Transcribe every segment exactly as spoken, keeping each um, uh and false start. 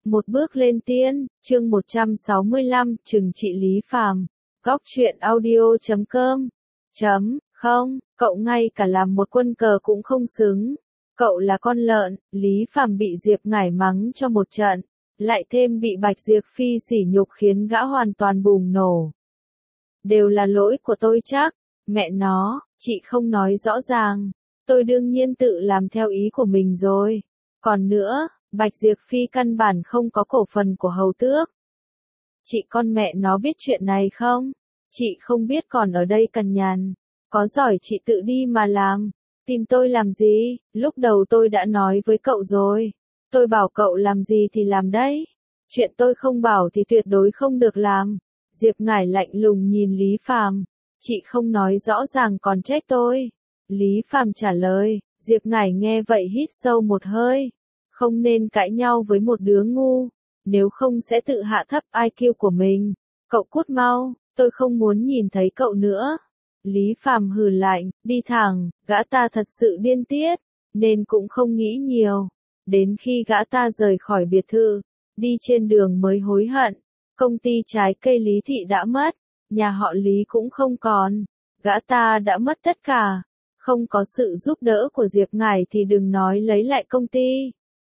Một bước lên tiên, chương một trăm sáu mươi lăm, trừng trị Lý Phàm. Góc truyện audio chấm com. Chấm, không, cậu ngay cả làm một quân cờ cũng không xứng. Cậu là con lợn, Lý Phàm bị Diệp Ngải mắng cho một trận, lại thêm bị Bạch Diệp Phi sỉ nhục khiến gã hoàn toàn bùng nổ. Đều là lỗi của tôi chắc, mẹ nó, chị không nói rõ ràng, tôi đương nhiên tự làm theo ý của mình rồi. Còn nữa, Bạch Diệp Phi căn bản không có cổ phần của hầu tước. Chị con mẹ nó biết chuyện này không? Chị không biết còn ở đây cằn nhằn, có giỏi chị tự đi mà làm, tìm tôi làm gì, lúc đầu tôi đã nói với cậu rồi, tôi bảo cậu làm gì thì làm đấy, chuyện tôi không bảo thì tuyệt đối không được làm. Diệp Ngải lạnh lùng nhìn Lý Phàm, chị không nói rõ ràng còn trách tôi. Lý Phàm trả lời, Diệp Ngải nghe vậy hít sâu một hơi. Không nên cãi nhau với một đứa ngu, nếu không sẽ tự hạ thấp i kiu của mình. Cậu cút mau, tôi không muốn nhìn thấy cậu nữa. Lý Phàm hừ lạnh, đi thẳng, gã ta thật sự điên tiết, nên cũng không nghĩ nhiều. Đến khi gã ta rời khỏi biệt thự, đi trên đường mới hối hận. Công ty trái cây Lý Thị đã mất, nhà họ Lý cũng không còn. Gã ta đã mất tất cả, không có sự giúp đỡ của Diệp Ngải thì đừng nói lấy lại công ty.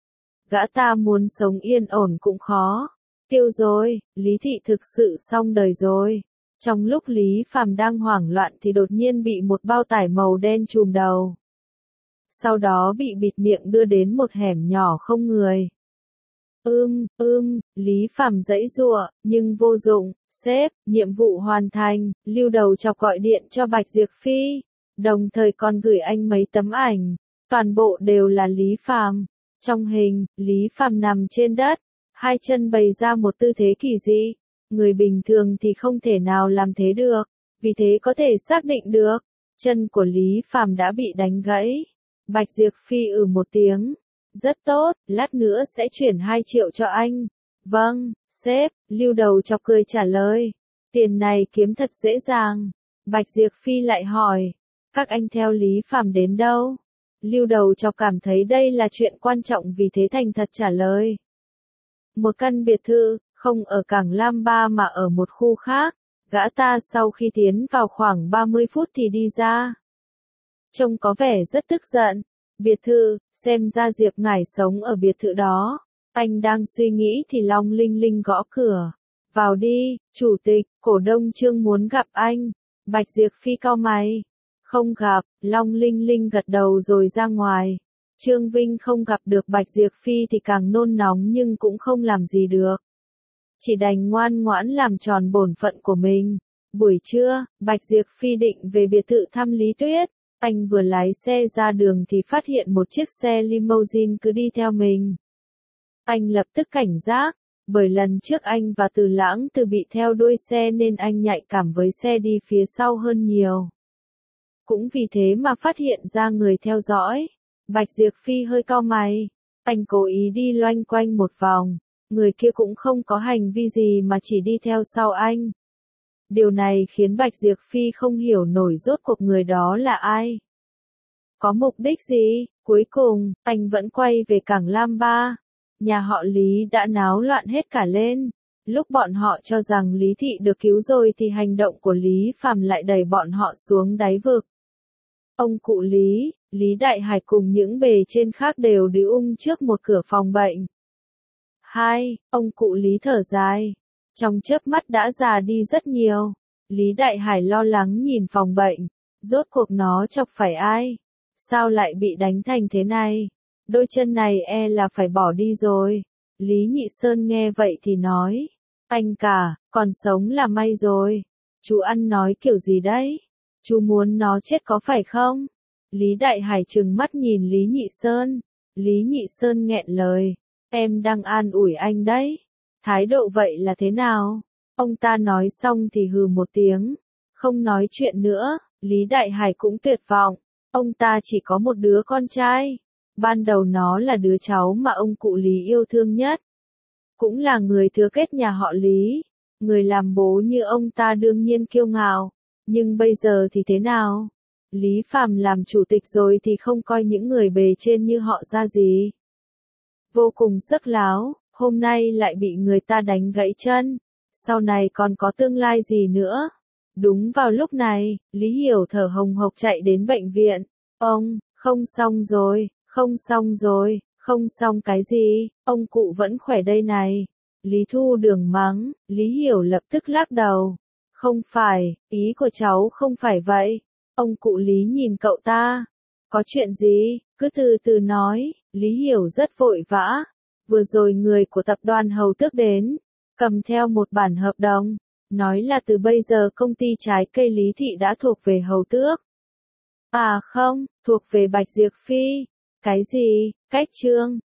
Gã ta muốn sống yên ổn cũng khó. Tiêu rồi, Lý Thị thực sự xong đời rồi. Trong lúc Lý Phàm đang hoảng loạn thì đột nhiên bị một bao tải màu đen trùm đầu. Sau đó bị bịt miệng đưa đến một hẻm nhỏ không người. Ưm, ưm, Lý Phàm giãy giụa, nhưng vô dụng. Sếp, nhiệm vụ hoàn thành, Lưu Đầu Chọc gọi điện cho Bạch Diệp Phi, đồng thời còn gửi anh mấy tấm ảnh, toàn bộ đều là Lý Phàm. Trong hình, Lý Phàm nằm trên đất, hai chân bày ra một tư thế kỳ dị. Người bình thường thì không thể nào làm thế được, vì thế có thể xác định được, chân của Lý Phàm đã bị đánh gãy. Bạch Diệp Phi ừ một tiếng. Rất tốt, lát nữa sẽ chuyển hai triệu cho anh. Vâng, sếp, Lưu Đầu Chọc cười trả lời. Tiền này kiếm thật dễ dàng. Bạch Diệp Phi lại hỏi, các anh theo Lý Phàm đến đâu? Lưu Đầu Chọc cảm thấy đây là chuyện quan trọng vì thế thành thật trả lời. Một căn biệt thự, không ở Cảng Lam Ba mà ở một khu khác. Gã ta sau khi tiến vào khoảng ba mươi phút thì đi ra. Trông có vẻ rất tức giận. Biệt thự, xem ra Diệp Ngải sống ở biệt thự đó. Anh đang suy nghĩ thì Long Linh Linh gõ cửa. Vào đi, chủ tịch, cổ đông Trương muốn gặp anh. Bạch Diệp Phi cau mày. Không gặp, Long Linh Linh gật đầu rồi ra ngoài. Trương Vinh không gặp được Bạch Diệp Phi thì càng nôn nóng nhưng cũng không làm gì được. Chỉ đành ngoan ngoãn làm tròn bổn phận của mình. Buổi trưa, Bạch Diệp Phi định về biệt thự thăm Lý Tuyết. Anh vừa lái xe ra đường thì phát hiện một chiếc xe limousine cứ đi theo mình. Anh lập tức cảnh giác, bởi lần trước anh và Từ Lãng Từ bị theo đuôi xe nên anh nhạy cảm với xe đi phía sau hơn nhiều. Cũng vì thế mà phát hiện ra người theo dõi. Bạch Diệp Phi hơi cau mày. Anh cố ý đi loanh quanh một vòng. Người kia cũng không có hành vi gì mà chỉ đi theo sau anh. Điều này khiến Bạch Diệp Phi không hiểu nổi rốt cuộc người đó là ai. Có mục đích gì? Cuối cùng, anh vẫn quay về Cảng Lam Ba. Nhà họ Lý đã náo loạn hết cả lên. Lúc bọn họ cho rằng Lý Thị được cứu rồi thì hành động của Lý Phàm lại đẩy bọn họ xuống đáy vực. Ông cụ Lý, Lý Đại Hải cùng những bề trên khác đều đi ung trước một cửa phòng bệnh. Hai, ông cụ Lý thở dài. Trong chớp mắt đã già đi rất nhiều. Lý Đại Hải lo lắng nhìn phòng bệnh. Rốt cuộc nó chọc phải ai? Sao lại bị đánh thành thế này? Đôi chân này e là phải bỏ đi rồi. Lý Nhị Sơn nghe vậy thì nói. Anh cả, còn sống là may rồi. Chú ăn nói kiểu gì đấy? Chú muốn nó chết có phải không? Lý Đại Hải trừng mắt nhìn Lý Nhị Sơn. Lý Nhị Sơn nghẹn lời. Em đang an ủi anh đấy. Thái độ vậy là thế nào? Ông ta nói xong thì hừ một tiếng. Không nói chuyện nữa. Lý Đại Hải cũng tuyệt vọng. Ông ta chỉ có một đứa con trai. Ban đầu nó là đứa cháu mà ông cụ Lý yêu thương nhất. Cũng là người thừa kết nhà họ Lý. Người làm bố như ông ta đương nhiên kiêu ngạo. Nhưng bây giờ thì thế nào? Lý Phàm làm chủ tịch rồi thì không coi những người bề trên như họ ra gì. Vô cùng sức láo, hôm nay lại bị người ta đánh gãy chân, sau này còn có tương lai gì nữa. Đúng vào lúc này, Lý Hiểu thở hồng hộc chạy đến bệnh viện. Ông, không xong rồi, không xong rồi, không xong cái gì, ông cụ vẫn khỏe đây này. Lý Thu Đường mắng, Lý Hiểu lập tức lắc đầu. Không phải, ý của cháu không phải vậy. Ông cụ Lý nhìn cậu ta. Có chuyện gì, cứ từ từ nói, Lý Hiểu rất vội vã. Vừa rồi người của tập đoàn Hầu Tước đến, cầm theo một bản hợp đồng, nói là từ bây giờ công ty trái cây Lý Thị đã thuộc về Hầu Tước. À không, thuộc về Bạch Diệp Phi. Cái gì, cách trương,